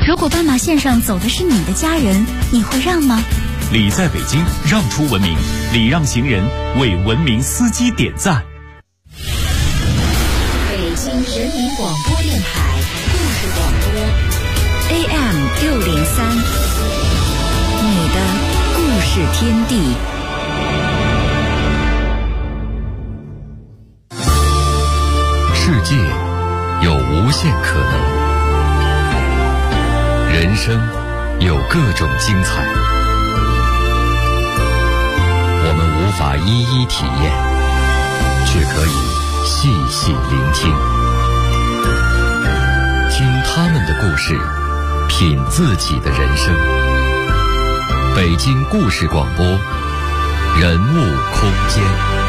如果斑马线上走的是你的家人，你会让吗？ 礼在北京，让出文明，礼让行人，为文明司机点赞。 北京人民广播电台故事广播 AM603，你的故事天地。 世界有无限可能，人生有各种精彩，我们无法一一体验，却可以细细聆听，听他们的故事，品自己的人生。北京故事广播，人物空间。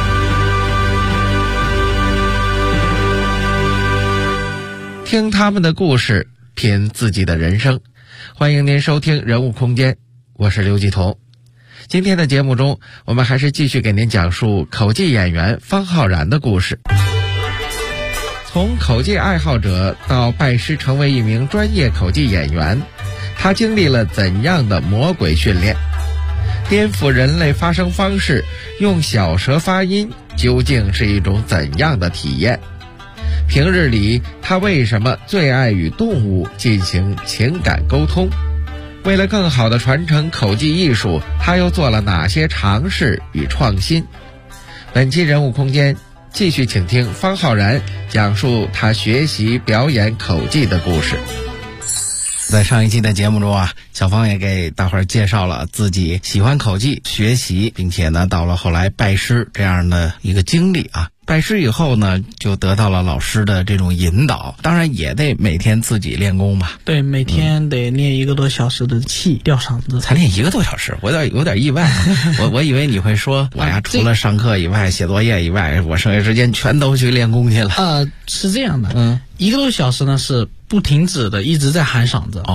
听他们的故事，品自己的人生。欢迎您收听人物空间，我是刘继彤。今天的节目中，我们还是继续给您讲述口技演员方浩然的故事。从口技爱好者到拜师成为一名专业口技演员，他经历了怎样的魔鬼训练？颠覆人类发声方式，用小舌发音，究竟是一种怎样的体验？平日里，他为什么最爱与动物进行情感沟通？为了更好地传承口技艺术，他又做了哪些尝试与创新？本期人物空间继续请听方浩然讲述他学习表演口技的故事。在上一期的节目中啊，小芳也给大伙儿介绍了自己喜欢口技学习，并且呢到了后来拜师这样的一个经历啊。拜师以后呢，就得到了老师的这种引导，当然也得每天自己练功吧。 对，每天得练1个多小时的气，吊嗓子。 才练1个多小时，我有点意外。我以为你会说，我呀，除了上课以外、写作业以外，我剩下时间全都去练功去了。 是这样的，1个多小时呢是不停止的，一直在喊嗓子。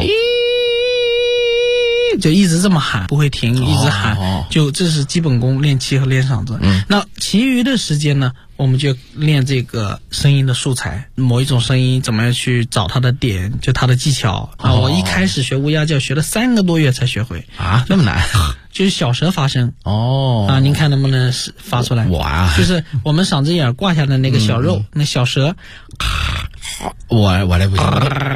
就一直这么喊，不会停，一直喊，就这是基本功，练气和练嗓子。那其余的时间呢，我们就练这个声音的素材，某一种声音怎么样去找它的点，就它的技巧啊。我一开始学乌鸦叫，学了3个多月才学会啊，那么难？ 就是小舌发声您看能不能发出来？ 我啊， 就是我们嗓子眼挂下的那个小肉，那小舌， 我这不行。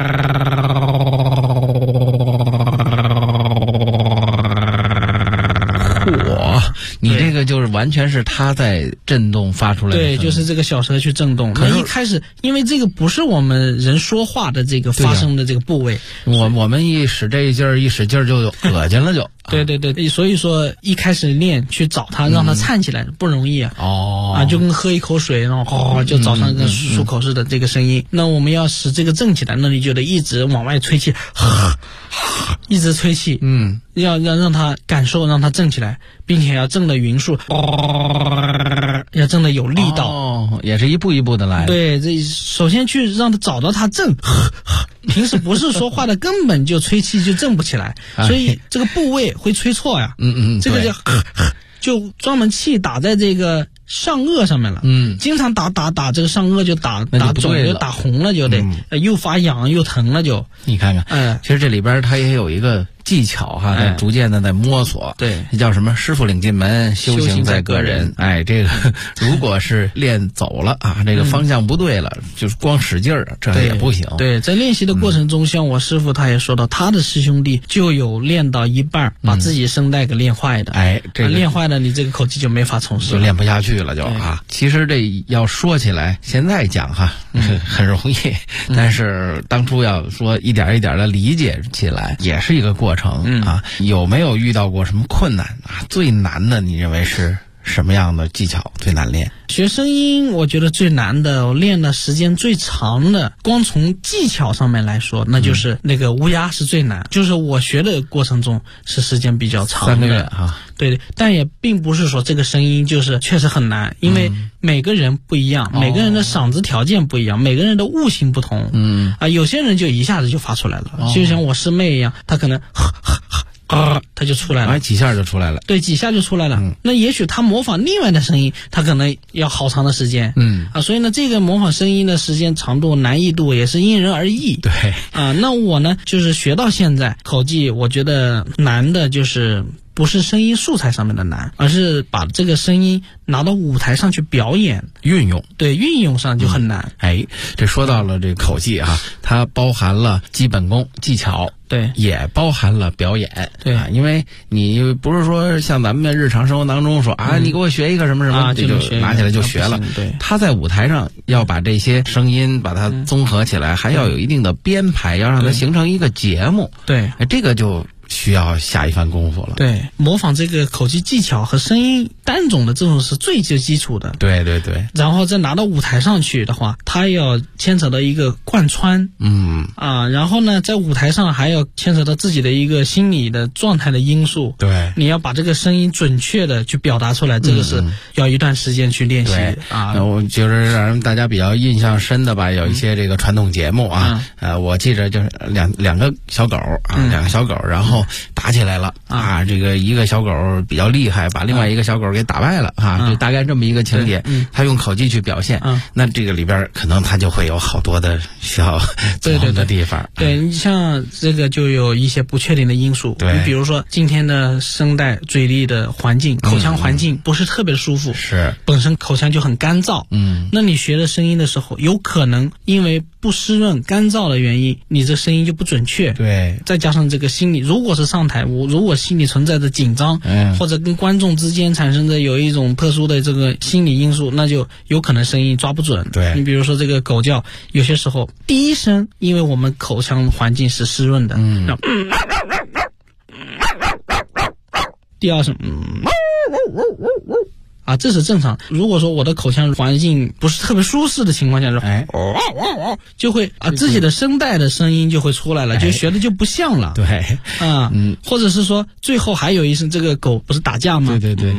你这个就是完全是它在震动发出来的。 对，就是这个小舌去震动。那一开始，因为这个不是我们人说话的这个发声的这个部位， 我们一使这一劲儿，一使劲儿就恶心了就。 对，所以说一开始练去找它，让它颤起来不容易啊。就跟喝一口水，然后就找上跟漱口似的这个声音。那我们要使这个震起来，那你就得一直往外吹气，一直吹气，要让它感受，让它震起来，并且要震的匀速，要震的有力道， 也是一步一步的来。 对，这首先去让它找到它震。平时不是说话的，根本就吹气就震不起来，所以这个部位会吹错呀。这个就专门气打在这个上颚上面了。经常打这个上颚就打肿，就打红了，就得又发痒又疼了就。 你看看，其实这里边它也有一个技巧哈，在逐渐的在摸索。 对， 这叫什么？师傅领进门，修行在个人。这个如果是练走了啊，这个方向不对了，就是光使劲儿，这也不行。 对，在练习的过程中，像我师傅他也说到，他的师兄弟就有练到一半把自己声带给练坏的。这个练坏了，你这个口技就没法从事， 就练不下去了就啊。其实这要说起来，现在讲哈很容易，但是当初要说一点一点的理解起来，也是一个过程。有没有遇到过什么困难啊？最难的你认为是什么样的技巧最难练？ 学声音我觉得最难的，我练的时间最长的，光从技巧上面来说，那就是那个乌鸦是最难，就是我学的过程中是时间比较长的。3 个月啊。 对，但也并不是说这个声音就是确实很难，因为每个人不一样，每个人的嗓子条件不一样，每个人的悟性不同。有些人就一下子就发出来了，就像我师妹一样，她可能它就出来了， 几下就出来了。 对，几下就出来了。那也许他模仿另外的声音，他可能要好长的时间。所以呢，这个模仿声音的时间长度、难易度也是因人而异。 对那我呢，就是学到现在口技，我觉得难的就是不是声音素材上面的难，而是把这个声音拿到舞台上去表演运用。 对，运用上就很难。 这说到了这个口技它包含了基本功技巧， 对， 也包含了表演。 对因为你不是说像咱们日常生活当中说你给我学一个什么什么，这就拿起来就学了。 对， 他在舞台上要把这些声音把它综合起来，还要有一定的编排，要让它形成一个节目。 对， 这个就需要下一番功夫了。 对，模仿这个口技技巧和声音单种的这种是最基础的。 对对对。 然后再拿到舞台上去的话，它要牵扯到一个贯穿。然后呢，在舞台上还要牵扯到自己的一个心理的状态的因素。 对， 你要把这个声音准确的去表达出来，这个是要一段时间去练习。 我就是让大家比较印象深的吧，有一些这个传统节目我记着就是两个小狗两个小狗，然后打起来了这个一个小狗比较厉害，把另外一个小狗给打败了就大概这么一个情节。他用口技去表现，那这个里边可能他就会有好多的需要琢磨的地方。 对，你像这个就有一些不确定的因素。 对， 你比如说今天的声带嘴力的环境，口腔环境不是特别舒服， 是本身口腔就很干燥。那你学的声音的时候，有可能因为不湿润干燥的原因，你这声音就不准确。 对， 再加上这个心理，如果是上台，如果心里存在着紧张，或者跟观众之间产生的有一种特殊的这个心理因素，那就有可能声音抓不准。 对， 你比如说这个狗叫，有些时候第一声，因为我们口腔环境是湿润的，第二声这是正常。如果说我的口腔环境不是特别舒适的情况下，就会自己的声带的声音就会出来了，就学的就不像了。 对或者是说最后还有一声，这个狗不是打架吗？ 对对对。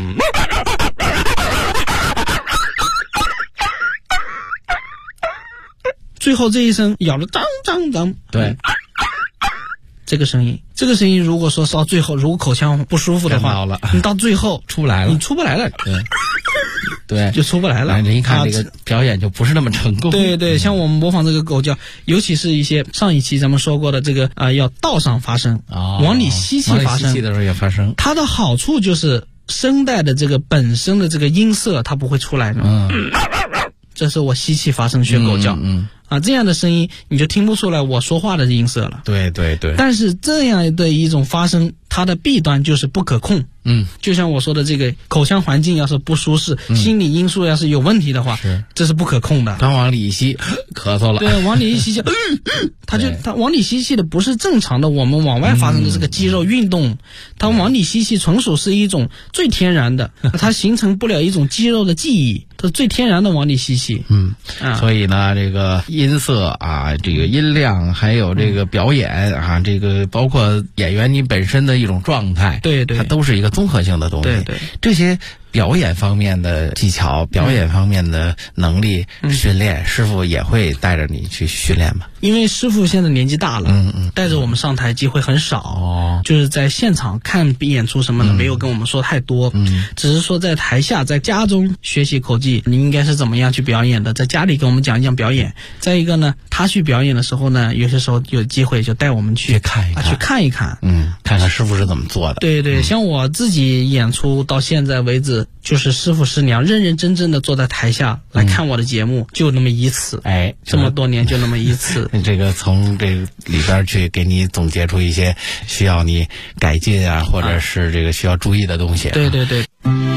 最后这一声咬了张， 对。 这个声音如果说到最后，如果口腔不舒服的话，你到最后出不来了， 你出不来了。 对， 就出不来了。 人一看这个表演就不是那么成功。 对对，像我们模仿这个狗叫，尤其是一些上一期咱们说过的这个要倒上发声，往里吸气发声， 吸气的时候也发声。 它的好处就是声带的这个本身的这个音色它不会出来的。这是我吸气发声学狗叫。这样的声音你就听不出来我说话的音色了。 对对对。 但是这样的一种发声，它的弊端就是不可控。就像我说的，这个口腔环境要是不舒适，心理因素要是有问题的话，这是不可控的。 刚往里一吸，咳嗽了。 对，往里一吸气，它往里吸气的不是正常的我们往外发生的这个肌肉运动，它往里吸气纯属是一种最天然的，它形成不了一种肌肉的记忆，它最天然的往里吸气。 所以呢，这个音色这个音量，还有这个表演这个包括演员你本身的一种状态， 对对， 它都是一个综合性的东西。 对对， 这些表演方面的技巧、表演方面的能力训练，师傅也会带着你去训练吗？ 因为师傅现在年纪大了，带着我们上台机会很少，就是在现场看演出什么的，没有跟我们说太多，只是说在台下，在家中学习口技，你应该是怎么样去表演的，在家里跟我们讲一讲表演。再一个呢，他去表演的时候呢，有些时候有机会就带我们去看一看， 看看师傅是怎么做的。 对对，像我自己演出到现在为止，就是师傅师娘认认真真的坐在台下来看我的节目，就那么一次。这么多年就那么一次。 这个从这里边去给你总结出一些需要你改进或者是这个需要注意的东西。 对对对。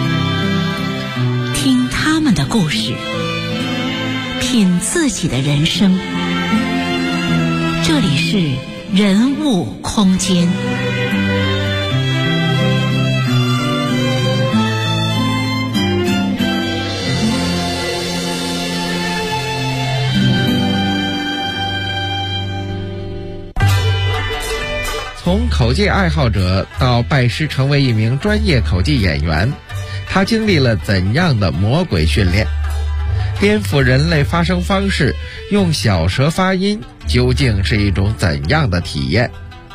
听他们的故事，品自己的人生。这里是人物空间。 从口技爱好者到拜师成为一名专业口技演员，他经历了怎样的魔鬼训练？颠覆人类发声方式，用小舌发音，究竟是一种怎样的体验？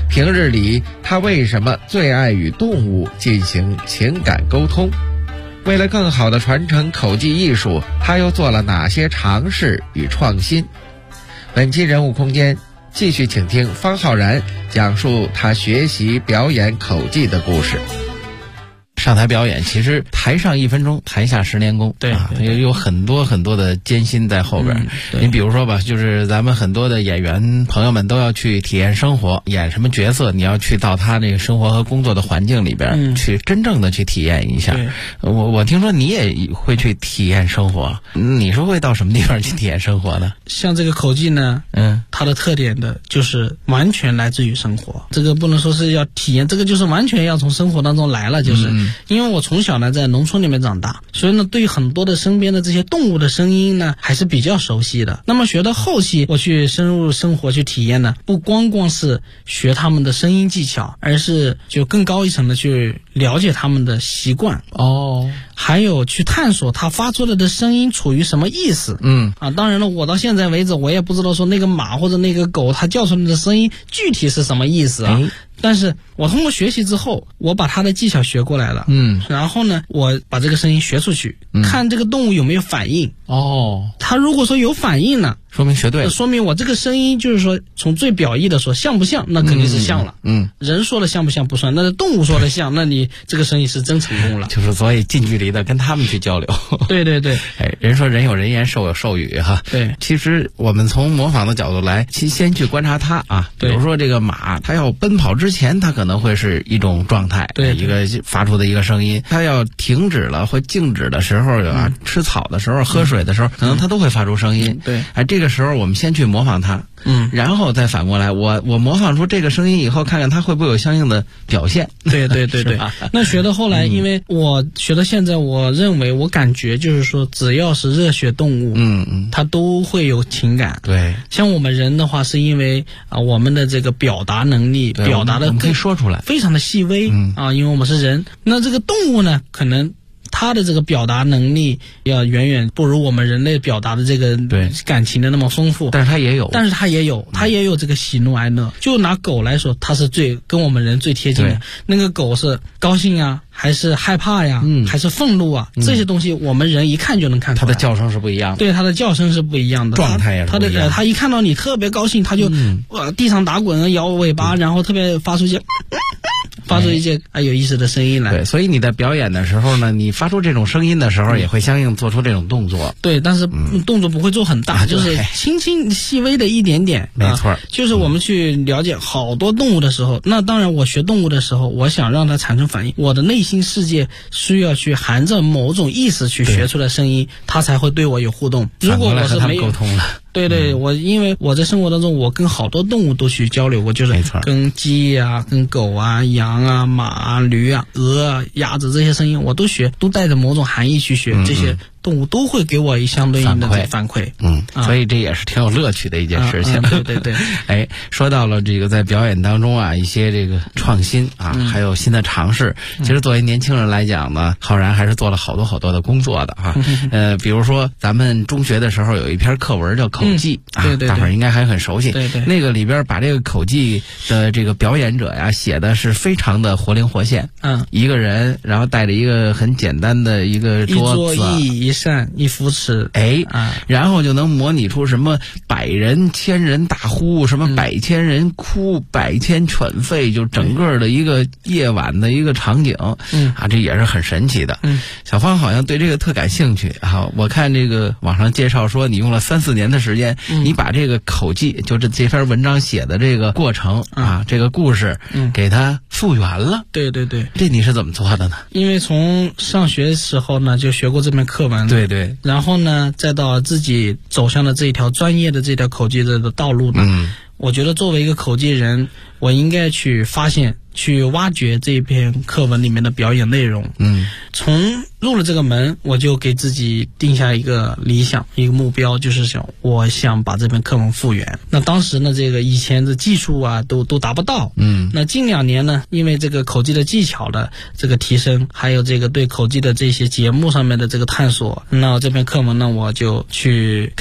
平日里他为什么最爱与动物进行情感沟通？为了更好地传承口技艺术，他又做了哪些尝试与创新？本期人物空间继续请听方浩然讲述他学习表演口技的故事。上台表演，其实台上1分钟，台下10年功， 对， 有很多很多的艰辛在后边。你比如说吧，就是咱们很多的演员朋友们都要去体验生活，演什么角色，你要去到他那个生活和工作的环境里边，去真正的去体验一下。我听说你也会去体验生活，你是会到什么地方去体验生活呢？ 像这个口技呢，它的特点的就是完全来自于生活，这个不能说是要体验，这个就是完全要从生活当中来了，就是因为我从小呢在农村里面长大，所以呢对于很多的身边的这些动物的声音呢还是比较熟悉的。那么学到后期，我去深入生活去体验呢，不光是学他们的声音技巧，而是就更高一层的去了解他们的习惯还有去探索他发出来的声音处于什么意思。当然了，我到现在为止我也不知道说那个马或者那个狗它叫出来的声音具体是什么意思啊。但是我通过学习之后，我把它的技巧学过来了，然后呢，我把这个声音学出去，看这个动物有没有反应。它如果说有反应呢，说明学对了，说明我这个声音就是说从最表意的说像不像，那肯定是像了。人说的像不像不算，那动物说的像，那你这个声音是真成功了。就是所以近距离的跟他们去交流。对，人说人有人言，兽有兽语哈。对，其实我们从模仿的角度来，先去观察它啊。比如说这个马，它要奔跑之前，它可能会是一种状态，一个发出的一个声音。它要停止了或静止的时候吃草的时候、喝水的时候，可能它都会发出声音。这个时候我们先去模仿它，然后再反过来，我模仿出这个声音以后，看看它会不会有相应的表现。对。那学到后来，因为我学到现在，我认为我感觉就是说，只要是热血动物，它都会有情感。对，像我们人的话，是因为我们的这个表达能力，表达的我们可以说出来，非常的细微因为我们是人。那这个动物呢，可能他的这个表达能力要远远不如我们人类表达的这个感情的那么丰富，但是他也有这个喜怒哀乐。就拿狗来说，它是最跟我们人最贴近的。那个狗是高兴啊，还是害怕呀，还是愤怒啊，这些东西我们人一看就能看出来。它的叫声是不一样的。对，它的叫声是不一样的，状态也是不一样的。它一看到你特别高兴，它就地上打滚，摇尾巴，然后特别发出一些有意思的声音来。对，所以你在表演的时候呢，你发出这种声音的时候，也会相应做出这种动作。对，但是动作不会做很大，就是轻轻细微的一点点。没错，就是我们去了解好多动物的时候，那当然我学动物的时候，我想让它产生反应，我的内心世界需要去含着某种意识去学出来声音，它才会对我有互动。如果我是没有沟通了。对，因为我在生活当中，我跟好多动物都去交流过，就是跟鸡啊、跟狗啊、羊啊、马啊、驴啊、鹅啊、鸭子这些声音，我都学，都带着某种含义去学。这些动物都会给我相对应的反馈。所以这也是挺有乐趣的一件事情。对。说到了这个在表演当中啊，一些这个创新啊，还有新的尝试。其实作为年轻人来讲呢，浩然还是做了好多的工作的哈。比如说咱们中学的时候有一篇课文叫口技大伙儿应该还很熟悉。对，那个里边把这个口技的这个表演者呀写的是非常的活灵活现。一个人，然后带着一个很简单的一个桌子，一桌椅一扇一扶持，然后就能模拟出什么百人千人大呼，什么百千人哭，百千犬吠，就整个的一个夜晚的一个场景。这也是很神奇的。小芳好像对这个特感兴趣啊，我看这个网上介绍说你用了3-4年的时间，你把这个口技，就是这篇文章写的这个过程这个故事给它复原了。对，这你是怎么做的呢？因为从上学时候呢就学过这门课文。对，然后呢再到自己走向了这一条专业的这条口技的道路呢，我觉得作为一个口技人，我应该去发现、去挖掘这篇课文里面的表演内容。从入了这个门，我就给自己定下一个理想、一个目标，就是我想把这篇课文复原。那当时呢，这个以前的技术啊，都达不到。那近2年呢，因为这个口技的技巧的这个提升，还有这个对口技的这些节目上面的这个探索，那这篇课文呢，我就去看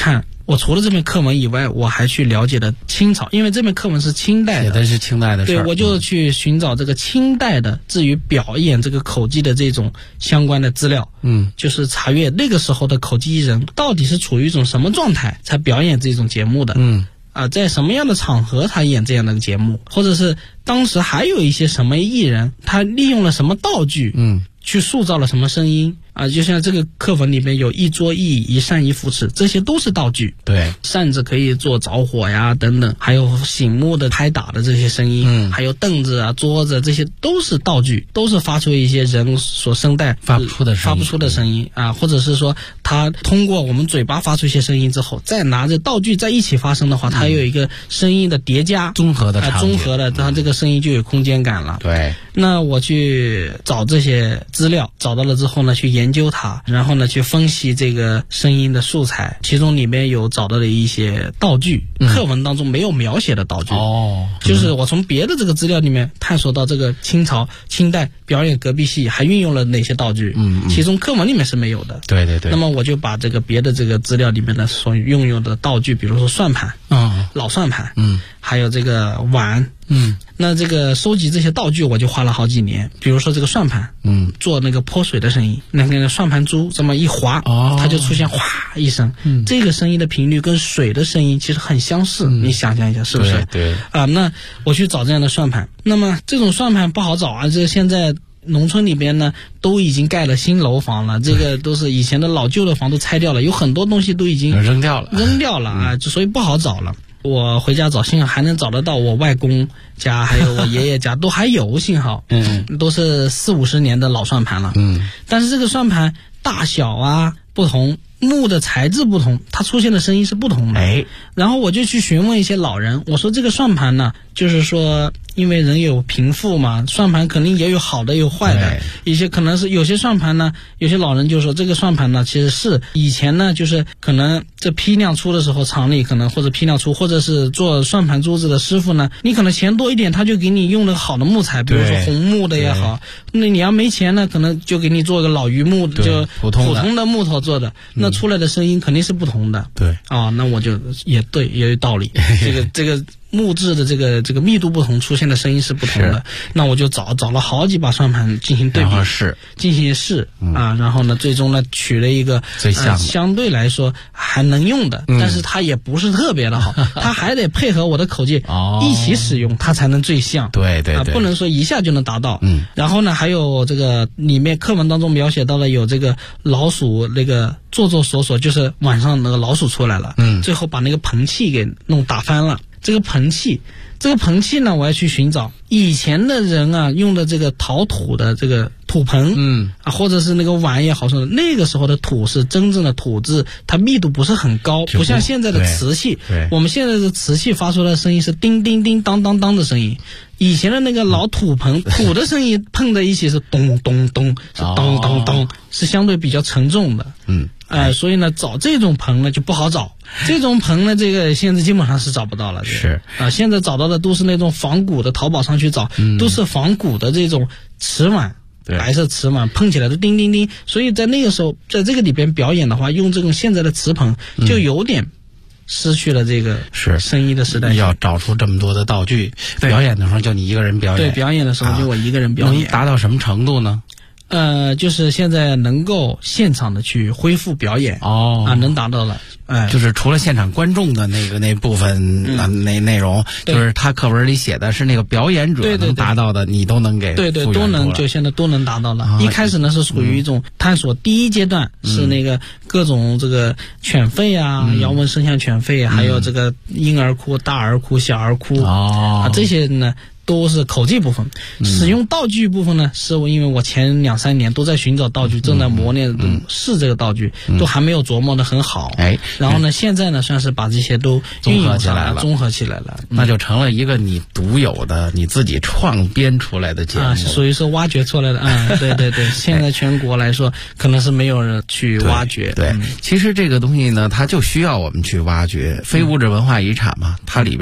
我除了这篇课文以外，我还去了解了清朝，因为这篇课文是清代的， 写的是清代的事儿。 对，我就去寻找这个清代的至于表演这个口技的这种相关的资料，就是查阅那个时候的口技艺人到底是处于一种什么状态才表演这种节目的，在什么样的场合他演这样的节目，或者是当时还有一些什么艺人他利用了什么道具，去塑造了什么声音啊？就像这个课文里面有一桌一椅一扇一扶持，这些都是道具。 对， 扇子可以做着火呀等等，还有醒目的拍打的这些声音，还有凳子啊桌子，这些都是道具，都是发出一些人所声带发不出的声音啊，或者是说他通过我们嘴巴发出一些声音之后，再拿着道具在一起发声的话，它有一个声音的叠加， 综合的， 它这个声音就有空间感了。 对， 那我去找这些资料，找到了之后呢，去研究它，然后呢去分析这个声音的素材，其中里面有找到了一些道具，课文当中没有描写的道具。就是我从别的这个资料里面探索到这个清代表演隔壁戏还运用了哪些道具，其中课文里面是没有的。 对。 那么我就把这个别的这个资料里面的所运用的道具，比如说算盘，老算盘，还有这个碗，那这个收集这些道具我就花了好几年。比如说这个算盘，做那个泼水的声音，那个算盘珠这么一划，它就出现哗一声，这个声音的频率跟水的声音其实很相似，你想象一下是不是？ 对啊，那我去找这样的算盘，那么这种算盘不好找啊，这现在农村里边呢都已经盖了新楼房了，这个都是以前的老旧的房都拆掉了，有很多东西都已经扔掉了啊，所以不好找了。我回家找，幸好还能找得到我外公家还有我爷爷家都还有，幸好都是40-50年的老算盘了。但是这个算盘大小啊不同，木的材质不同，它出现的声音是不同的。然后我就去询问一些老人，我说这个算盘呢，就是说因为人有贫富嘛，算盘肯定也有好的有坏的，一些可能是有些算盘呢，有些老人就说这个算盘呢其实是以前呢就是可能这批量出的时候厂里可能或者批量出，或者是做算盘珠子的师傅呢，你可能钱多一点他就给你用那个好的木材，比如说红木的也好，那你要没钱呢可能就给你做个老榆木就普通的木头做的，那出来的声音肯定是不同的。那我就也有道理这个木质的这个密度不同，出现的声音是不同的。那我就找了好几把算盘进行对比，进行试然后呢最终呢取了一个最相对来说还能用的，但是它也不是特别的好，它还得配合我的口技一起使用，它才能最像。对，不能说一下就能达到。然后呢还有这个里面课文当中描写到了有这个老鼠那个做索，就是晚上那个老鼠出来了，最后把那个盆器给弄打翻了。这个盆器呢，我要去寻找以前的人啊用的这个陶土的这个土盆，或者是那个碗也好说的，那个时候的土是真正的土质，它密度不是很高，不像现在的瓷器。我们现在的瓷器发出来的声音是叮叮叮当当当的声音，以前的那个老土盆土的声音碰在一起是咚咚咚，是当当当，是相对比较沉重的。所以呢找这种盆呢就不好找，这种盆呢这个现在基本上是找不到了。现在找到的都是那种仿古的，淘宝上去找都是仿古的这种瓷碗，白色瓷碗碰起来的叮叮叮，所以在那个时候在这个里边表演的话，用这种现在的瓷盆就有点失去了这个声音的时代。 要找出这么多的道具，表演的时候就你一个人表演。 对，表演的时候就我一个人表演。 能达到什么程度呢？ 就是现在能够现场的去恢复表演能达到了。 就是除了现场观众的那部分内容，就是他课文里写的是那个表演者能达到的，你都能给都能，就现在都能达到了。一开始呢是属于一种探索，第一阶段是那个各种这个犬吠啊，摇纹声像犬吠，还有这个婴儿哭、大儿哭、小儿哭这些呢都是口技部分。使用道具部分呢，是因为我前2-3年都在寻找道具，正在磨练试这个道具，都还没有琢磨得很好。然后呢现在呢算是把这些都运用起来了，综合起来了， 那就成了一个你独有的你自己创编出来的节目， 属于是挖掘出来的。对现在全国来说可能是没有人去挖掘。 其实这个东西呢它就需要我们去挖掘，非物质文化遗产嘛，它里边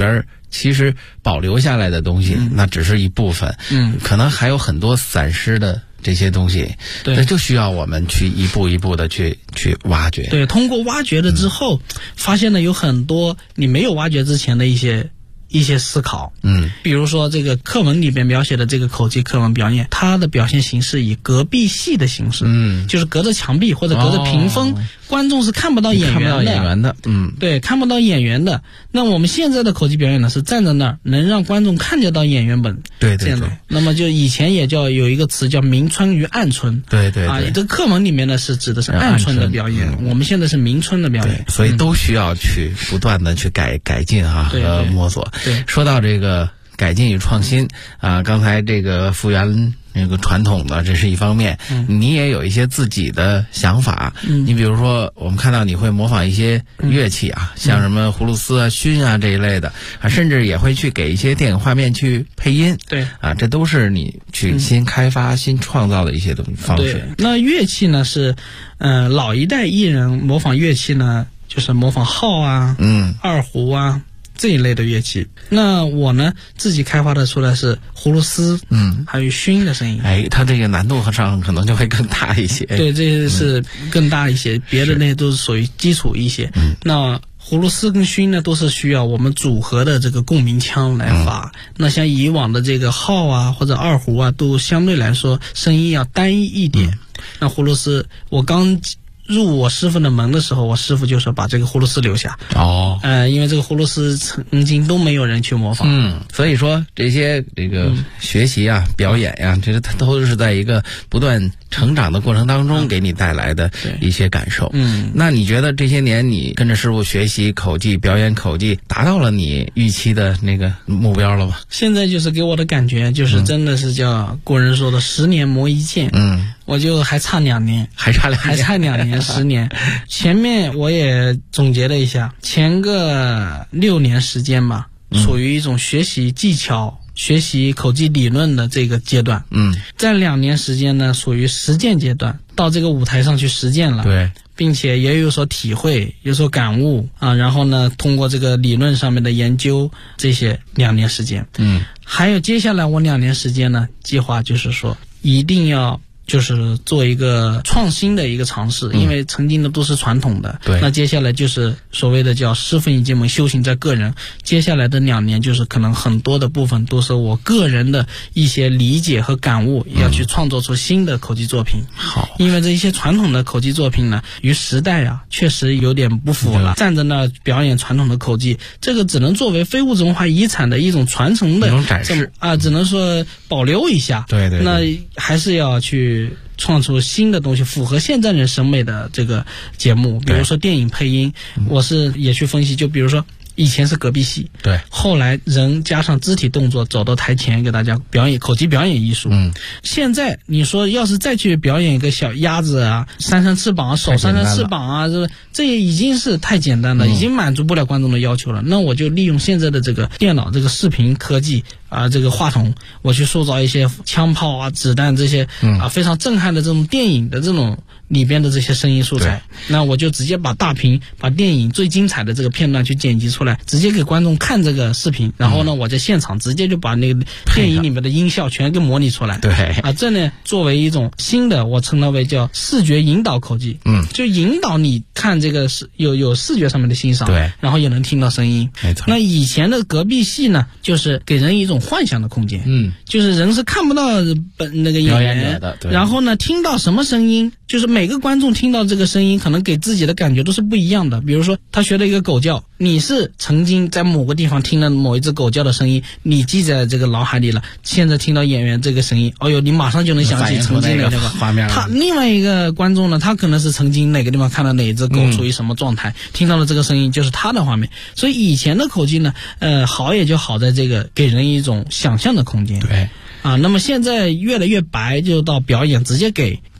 其实保留下来的东西，那只是一部分，可能还有很多散失的这些东西， 对， 那就需要我们去一步一步的去挖掘。 对，通过挖掘了之后，发现了有很多你没有挖掘之前的一些思考，比如说这个课文里边描写的这个口技课文表演，它的表现形式以隔壁戏的形式，就是隔着墙壁或者隔着屏风，观众是看不到演员的，对，看不到演员的。那我们现在的口技表演呢，是站在那儿能让观众看得到演员本， 对， 这样的。那么就以前也叫有一个词叫明春与暗春， 对， 这个课文里面呢是指的是暗春的表演，我们现在是明春的表演， 所以都需要去不断的去改进和摸索。 对， 说到这个改进与创新啊，刚才这个复原那个传统的这是一方面，你也有一些自己的想法。你比如说，我们看到你会模仿一些乐器啊，像什么葫芦丝啊、埙啊这一类的啊，甚至也会去给一些电影画面去配音。 对啊，这都是你去新开发、新创造的一些方式。 那乐器呢是，老一代艺人模仿乐器呢，就是模仿号啊、二胡啊。这一类的乐器，那我呢自己开发的出来是葫芦丝，还有埙的声音。 它这个难度上可能就会更大一些。 对，这些是更大一些，别的那些都是属于基础一些。那葫芦丝跟埙呢，都是需要我们组合的这个共鸣腔来发。那像以往的这个号啊或者二胡啊，都相对来说声音要单一一点。那葫芦丝，我刚入我师傅的门的时候，我师傅就说把这个葫芦丝留下。因为这个葫芦丝曾经都没有人去模仿。 所以说这些这个学习啊、表演呀，这它都是在一个不断成长的过程当中给你带来的一些感受。那你觉得这些年你跟着师傅学习口技、表演口技，达到了你预期的那个目标了吗？ 现在就是给我的感觉就是真的是叫古人说的10年磨一剑。我就还差2年，还差2年10年。前面我也总结了一下，前个6年时间吧，属于一种学习技巧、学习口技理论的这个阶段。在2年时间呢，属于实践阶段，到这个舞台上去实践了。对，并且也有所体会，有所感悟啊。然后呢，通过这个理论上面的研究，这些2年时间。还有接下来我2年时间呢，计划就是说一定要就是做一个创新的一个尝试，因为曾经的都是传统的。对，那接下来就是所谓的叫师傅引进门，修行在个人。接下来的2年就是可能很多的部分都是我个人的一些理解和感悟，要去创作出新的口技作品。好，因为这一些传统的口技作品呢，与时代啊确实有点不符了。站在那表演传统的口技，这个只能作为非物质文化遗产的一种传承的一种展示啊，只能说保留一下。对，那还是要去创出新的东西，符合现在人审美的这个节目。比如说电影配音，我是也去分析，就比如说以前是隔壁戏，对，后来人加上肢体动作走到台前给大家表演口技表演艺术。现在你说要是再去表演一个小鸭子啊，扇扇翅膀啊，手扇扇翅膀啊，这也已经是太简单了，已经满足不了观众的要求了。那我就利用现在的这个电脑这个视频科技啊，这个话筒，我去塑造一些枪炮啊、子弹这些非常震撼的这种电影的这种里边的这些声音素材。那我就直接把大屏把电影最精彩的这个片段去剪辑出来，直接给观众看这个视频，然后呢我在现场直接就把那个电影里面的音效全给模拟出来。对啊，这呢作为一种新的，我称它为叫视觉引导口技。就引导你看这个是有视觉上面的欣赏，对，然后也能听到声音。没错。那以前的隔壁戏呢，就是给人一种幻想的空间。就是人是看不到那个演员的，然后呢听到什么声音，就是每个观众听到这个声音可能给自己的感觉都是不一样的。比如说他学了一个狗叫，你是曾经在某个地方听了某一只狗叫的声音，你记在这个脑海里了，现在听到演员这个声音，哦哟，你马上就能想起曾经那个画面。他另外一个观众呢，他可能是曾经哪个地方看到哪一只狗处于什么状态，听到了这个声音就是他的画面。所以以前的口技呢，好也就好在这个给人一种想象的空间。对啊，那么现在越来越白，就到表演直接给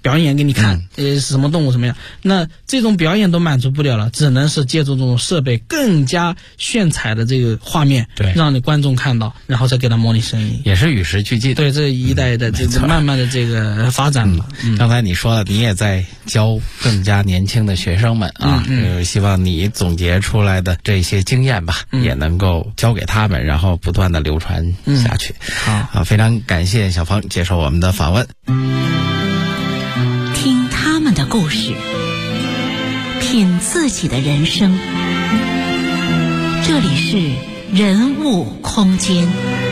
表演给你看，什么动物什么样。那这种表演都满足不了了，只能是借助这种设备更加炫彩的这个画面， 对， 让你观众看到，然后再给他模拟声音， 也是与时俱进。 对，这一代的这个慢慢的这个发展了。 刚才你说了，你也在教更加年轻的学生们啊，希望你总结出来的这些经验吧，也能够教给他们，然后不断的流传下去。好，非常感谢小鹏接受我们的访问。 听他们的故事，品自己的人生。这里是人物空间。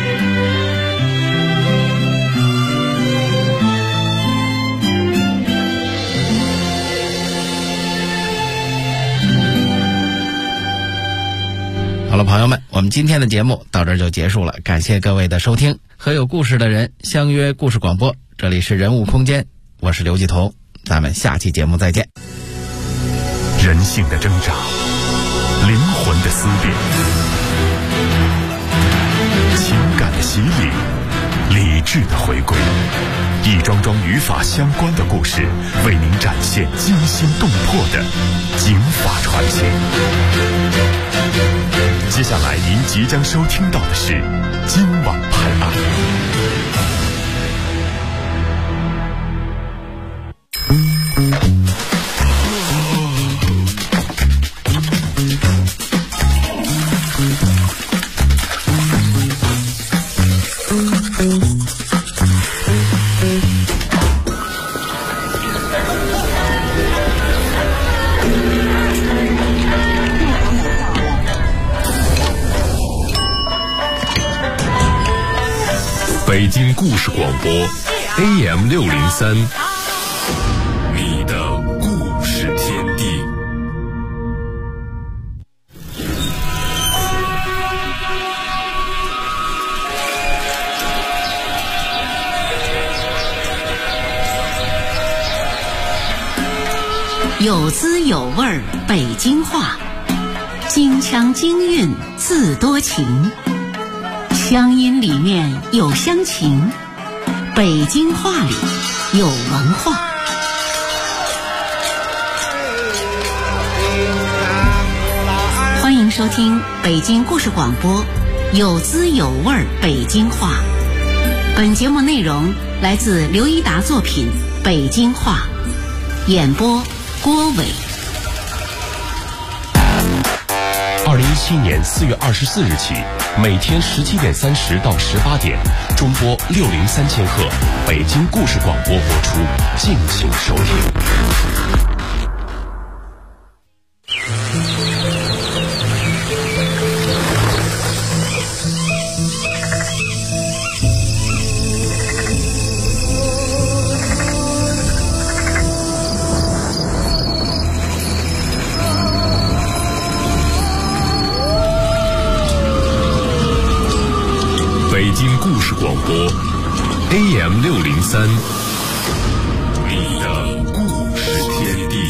好了，朋友们，我们今天的节目到这儿就结束了，感谢各位的收听。和有故事的人相约故事广播，这里是人物空间，我是刘继彤，咱们下期节目再见。 人性的挣扎，灵魂的思辨，情感的洗礼，理智的回归，一桩桩与法相关的故事，为您展现惊心动魄的警法传奇。接下来您即将收听到的是今晚拍案。北京故事广播 AM603， 你的故事天地。 有滋有味儿北京话，京腔京韵字多情，乡音里面有乡情，北京话里有文化。欢迎收听北京故事广播，有滋有味儿北京话。本节目内容来自刘一达作品《北京话》，演播郭伟。 2017年4月24日起，每天17点30到18点，中波603千赫，北京故事广播播出，敬请收听。 北京故事广播 AM603， 你的故事天地。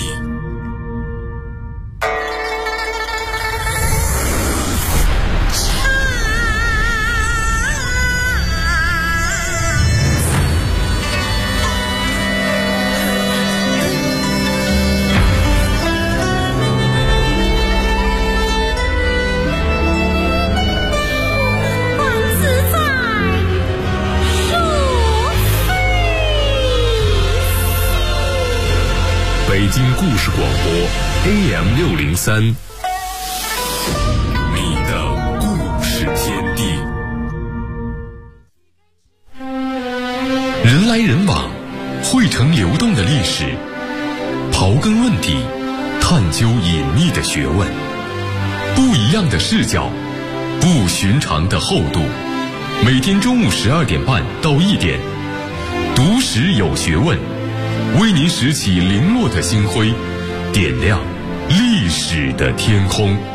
北京故事广播 AM603， 你的故事天地。 人来人往，汇成流动的历史，刨根问底，探究隐秘的学问，不一样的视角，不寻常的厚度。每天中午12点半到1点，读史有学问，为您拾起零落的星辉，点亮历史的天空。